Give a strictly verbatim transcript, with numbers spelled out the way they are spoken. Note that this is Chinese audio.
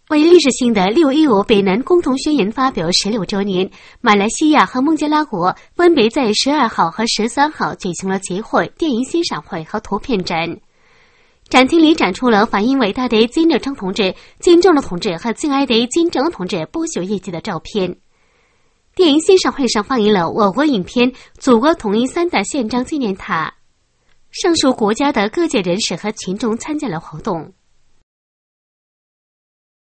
为历史性的六一五北南共同宣言发表十六周年，马来西亚和孟加拉国分别在十二号和十三号举行了集会、电影欣赏会和图片展。展厅里展出了反映伟大的金日成同志、金正恩同志和敬爱的金正恩同志不朽业绩的照片。电影欣赏会上放映了我国影片《祖国统一三大宪章纪念塔》。上述国家的各界人士和群众参加了活动。